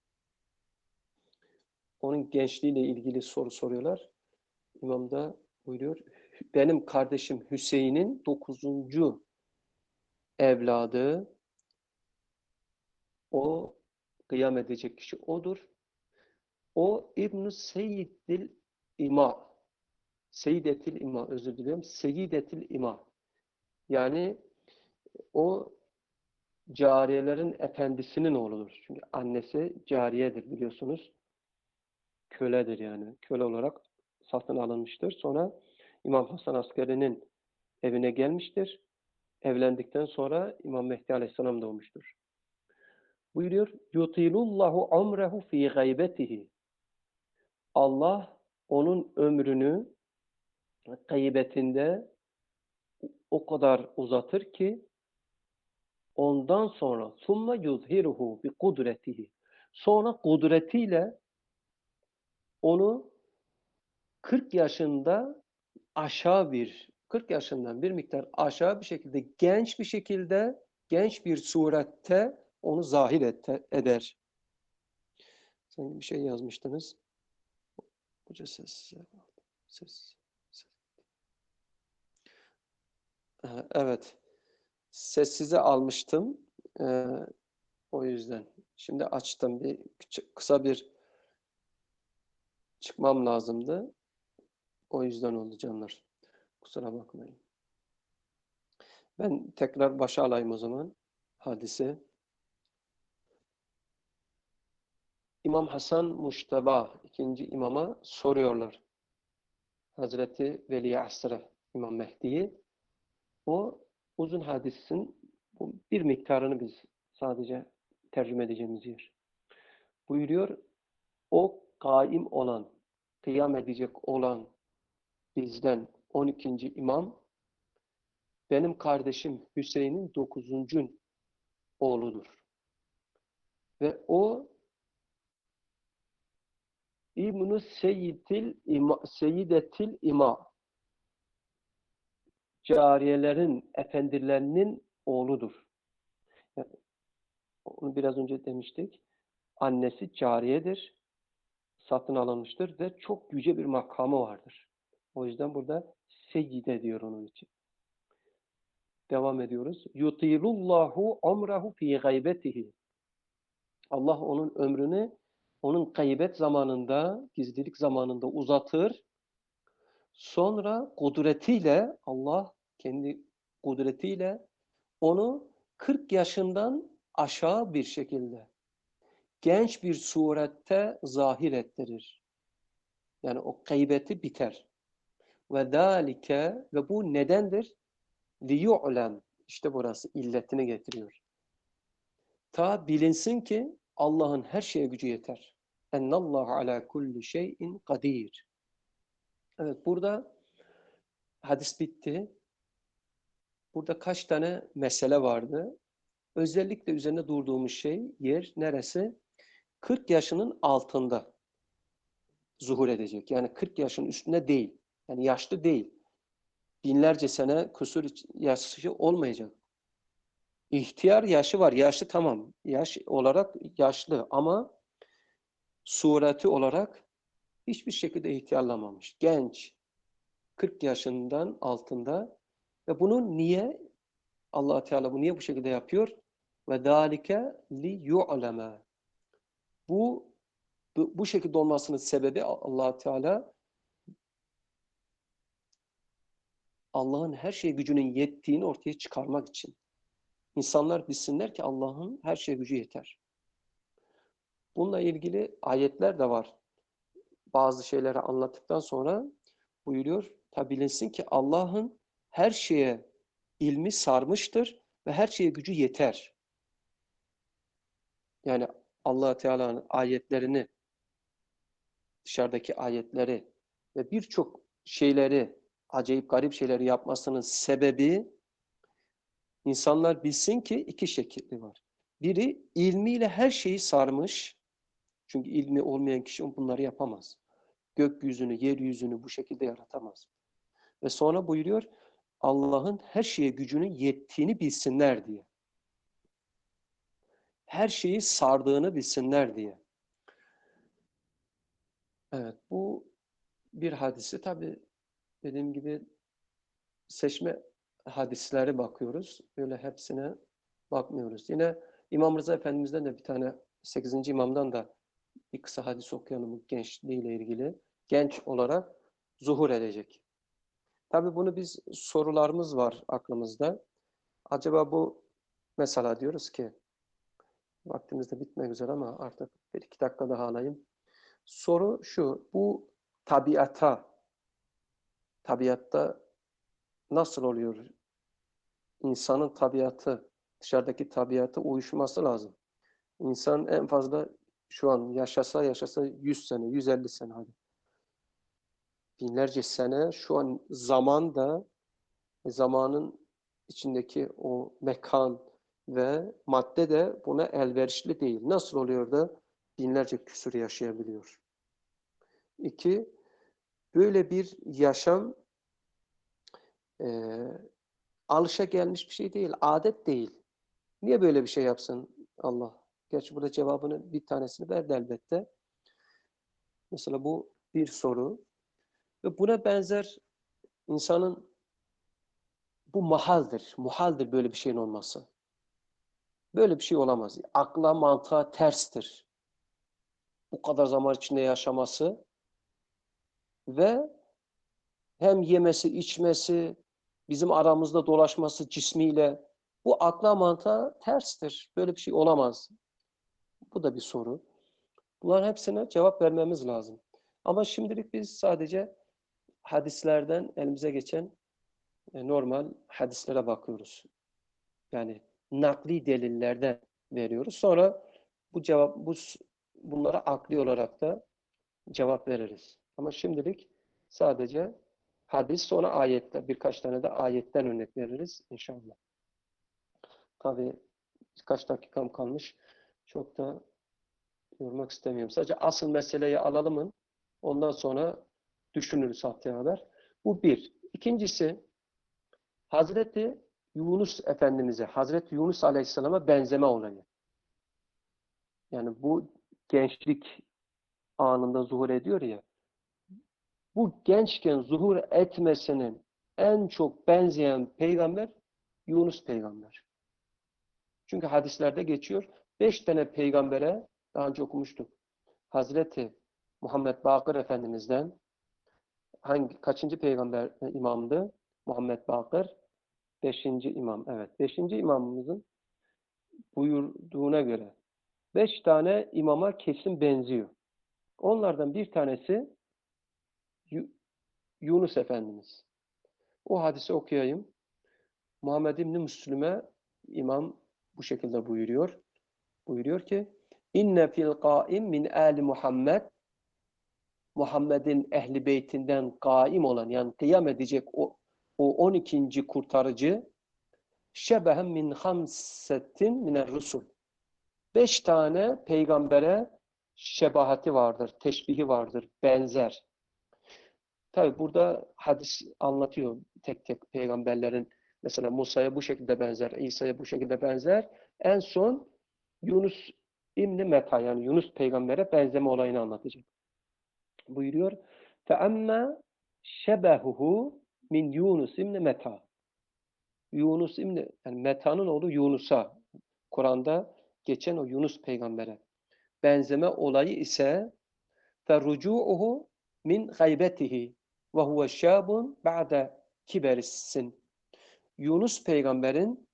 Onun gençliğiyle ilgili soru soruyorlar. İmam da buyuruyor. Benim kardeşim Hüseyin'in dokuzuncu evladı, o kıyam edecek kişi odur. O İbn-i Seyyidil İma. Seyyidetil İma, özür diliyorum. Seyyidetil İma. Yani o cariyelerin efendisinin oğludur. Çünkü annesi cariyedir biliyorsunuz. Köledir yani. Köle olarak satın alınmıştır. Sonra İmam Hasan Askeri'nin evine gelmiştir. Evlendikten sonra İmam Mehdi Aleyhisselam doğmuştur. Buyuruyor, yutilullahu umrehu fi gaybetihi. Allah onun ömrünü gaybetinde o kadar uzatır ki ondan sonra summa yuzhiruhu bi kudretihi. Sonra kudretiyle onu kırk yaşında aşağı bir kırk yaşından bir miktar aşağı bir şekilde genç bir şekilde genç bir surette onu zahir et, eder. Sanki bir şey yazmıştınız. Hoca sessiz. Ses. Ses. Evet. Sessize almıştım. Ee, o yüzden. Şimdi açtım. Bir kısa bir çıkmam lazımdı. O yüzden oldu canlar. Kusura bakmayın. Ben tekrar başa alayım o zaman hadise. İmam Hasan Muşteba ikinci imama soruyorlar. Hazreti Veli Asr'a İmam Mehdi'yi. O uzun hadisin bir miktarını biz sadece tercüme edeceğimiz yer. Buyuruyor, o kaim olan, kıyam edecek olan bizden on ikinci imam benim kardeşim Hüseyin'in dokuzuncu oğludur. Ve o İbn-i Seyyidil İma, Seyyidetil İma, cariyelerin efendilerinin oğludur. Yani, onu biraz önce demiştik. Annesi cariyedir, satın alınmıştır ve çok yüce bir makamı vardır. O yüzden burada seyyide diyor onun için. Devam ediyoruz. Yutilullahu umrehu fi gaybetihi. Allah onun ömrünü onun gaybet zamanında, gizlilik zamanında uzatır. Sonra kudretiyle Allah kendi kudretiyle onu kırk yaşından aşağı bir şekilde genç bir surette zahir ettirir. Yani o gaybeti biter. Ve dalike ve bu nedendir? Liyu'lem. İşte burası illetini getiriyor. Ta bilinsin ki Allah'ın her şeye gücü yeter. Ennallahu ala kulli şeyin kadir. Evet, burada hadis bitti. Burada kaç tane mesele vardı? Özellikle üzerine durduğumuz şey, yer neresi? kırk yaşının altında zuhur edecek. Yani kırk yaşın üstünde değil. Yani yaşlı değil. Binlerce sene kusur yaşı olmayacak. İhtiyar yaşı var. Yaşlı tamam. Yaş olarak yaşlı ama sureti olarak hiçbir şekilde ihtiyarlamamış. Genç. kırk yaşından altında ve bunu niye Allah Teala bu niye bu şekilde yapıyor? Ve dalike li yu'leme. Bu bu, bu şekilde olmasının sebebi Allah Teala Allah'ın her şeye gücünün yettiğini ortaya çıkarmak için. İnsanlar bilsinler ki Allah'ın her şeye gücü yeter. Bununla ilgili ayetler de var. Bazı şeyleri anlattıktan sonra buyuruyor. Tabi bilinsin ki Allah'ın her şeye ilmi sarmıştır ve her şeye gücü yeter. Yani Allah Teala'nın ayetlerini, dışarıdaki ayetleri ve birçok şeyleri, acayip garip şeyleri yapmasının sebebi insanlar bilsin ki iki şekilli var. Biri ilmiyle her şeyi sarmış. Çünkü ilmi olmayan kişi bunları yapamaz. Gökyüzünü, yeryüzünü bu şekilde yaratamaz. Ve sonra buyuruyor, Allah'ın her şeye gücünün yettiğini bilsinler diye. Her şeyi sardığını bilsinler diye. Evet, bu bir hadisi. Tabii dediğim gibi seçme hadislere bakıyoruz. Böyle hepsine bakmıyoruz. Yine İmam Rıza Efendimiz'den de bir tane, sekizinci imamdan da bir kısa hadis okuyalım gençliğiyle ilgili. Genç olarak zuhur edecek. Tabii bunu biz, sorularımız var aklımızda. Acaba bu, mesela diyoruz ki, vaktimiz de bitmek üzere ama artık bir iki dakika daha alayım. Soru şu, bu tabiata, tabiatta nasıl oluyor? İnsanın tabiatı, dışarıdaki tabiatı uyuşması lazım. İnsan en fazla şu an yaşasa yaşasa yüz sene, yüz elli sene hadi. Binlerce sene şu an zaman da, zamanın içindeki o mekan ve madde de buna elverişli değil. Nasıl oluyor da binlerce küsur yaşayabiliyor? İki, böyle bir yaşam e, alışagelmiş bir şey değil, adet değil. Niye böyle bir şey yapsın Allah? Gerçi burada cevabını, bir tanesini verdi elbette. Mesela bu bir soru. Ve buna benzer insanın, bu mahaldir, muhaldir böyle bir şeyin olması. Böyle bir şey olamaz. Akla, mantığa terstir. Bu kadar zaman içinde yaşaması ve hem yemesi, içmesi, bizim aramızda dolaşması cismiyle, bu akla, mantığa terstir. Böyle bir şey olamaz. Bu da bir soru. Bunların hepsine cevap vermemiz lazım. Ama şimdilik biz sadece hadislerden elimize geçen e, normal hadislere bakıyoruz. Yani nakli delillerden veriyoruz. Sonra bu cevap, bu bunlara akli olarak da cevap veririz. Ama şimdilik sadece hadis, sonra ayetler, birkaç tane de ayetten örnek veririz inşallah. Tabii birkaç dakikam kalmış. Çok da yormak istemiyorum. Sadece asıl meseleyi alalım. Ondan sonra düşünürüz haftaya kadar. Bu bir. İkincisi, Hazreti Yunus Efendimiz'e, Hazreti Yunus Aleyhisselam'a benzeme olayı. Yani bu gençlik anında zuhur ediyor ya, bu gençken zuhur etmesinin en çok benzeyen peygamber Yunus peygamber. Çünkü hadislerde geçiyor. Beş tane peygambere daha önce okumuştuk. Hazreti Muhammed Bakır Efendimiz'den, hangi kaçıncı peygamber e, imamdı? Muhammed Bakır. Beşinci imam. Evet. Beşinci imamımızın buyurduğuna göre beş tane imama kesin benziyor. Onlardan bir tanesi Yunus Efendimiz. O hadisi okuyayım. Muhammed İbni Müslüme imam bu şekilde buyuruyor. Buyuruyor ki, İnne fil qaim min ali Muhammed, Muhammed'in ehli beytinden kaim olan, yani kıyam edecek o, o on ikinci kurtarıcı, şebehen min hamsetin miner rusul. Beş tane peygambere şebahati vardır, teşbihi vardır, benzer. Tabi burada hadis anlatıyor tek tek peygamberlerin, mesela Musa'ya bu şekilde benzer, İsa'ya bu şekilde benzer. En son Yunus İbni Meta, yani Yunus peygambere benzeme olayını anlatacak. Buyuruyor. فَأَمَّا شَبَهُهُ min Yunus İbni Meta. Yunus İbni, yani Meta'nın oğlu Yunus'a, Kur'an'da geçen o Yunus peygambere benzeme olayı ise فَرُجُو'uhu min gaybetihi ve huve şâbun ba'de kiberissin. Yunus peygamberin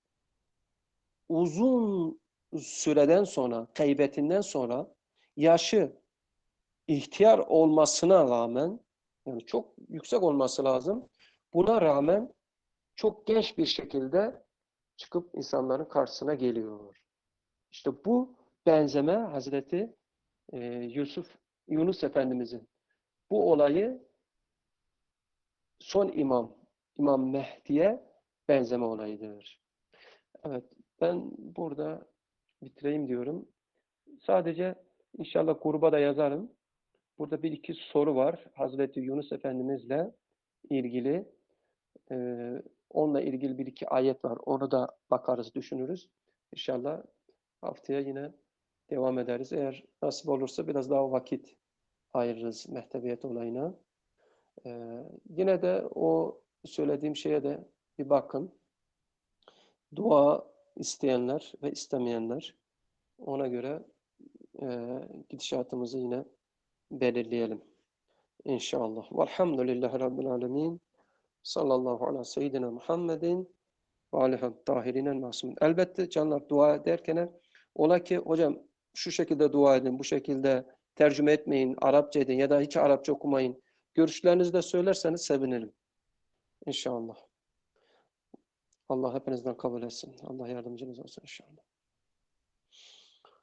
uzun süreden sonra, gaybetinden sonra, yaşı ihtiyar olmasına rağmen, yani çok yüksek olması lazım, buna rağmen çok genç bir şekilde çıkıp insanların karşısına geliyor. İşte bu benzeme Hazreti e, Yusuf, Yunus Efendimizin bu olayı son imam, İmam Mehdi'ye benzeme olayıdır. Evet, ben burada bitireyim diyorum. Sadece inşallah gruba da yazarım. Burada bir iki soru var. Hazreti Yunus Efendimizle ilgili. Ee, onunla ilgili bir iki ayet var. Onu da bakarız, düşünürüz. İnşallah haftaya yine devam ederiz. Eğer nasip olursa biraz daha vakit ayırırız mehtebiyet olayına. Ee, yine de o söylediğim şeye de bir bakın. Dua isteyenler ve istemeyenler, ona göre e, gidişatımızı yine belirleyelim. İnşallah. Velhamdülillahi Rabbil Alemin. Sallallahu ala seyyidina Muhammedin ve alihi tahirinel masumin. Elbette canlar, dua ederken ola ki hocam şu şekilde dua edin, bu şekilde tercüme etmeyin, Arapça edin ya da hiç Arapça okumayın. Görüşlerinizi de söylerseniz sevinirim. İnşallah. Allah hepinizden kabul etsin. Allah yardımcınız olsun inşallah.